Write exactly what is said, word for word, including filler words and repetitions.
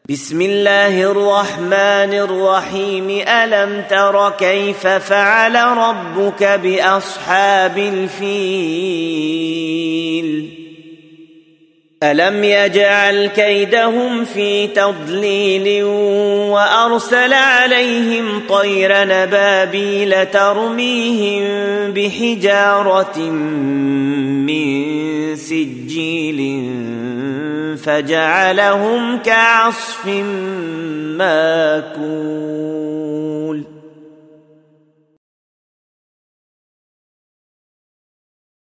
بسم الله الرحمن الرحيم. ألم تر كيف فعل ربك بأصحاب الفيل؟ ألم يجعل كيدهم في تضليل وأرسل عليهم طيرا نبابيل ترميهم بحجارة من سجيل فجعلهم كعصف ماكول.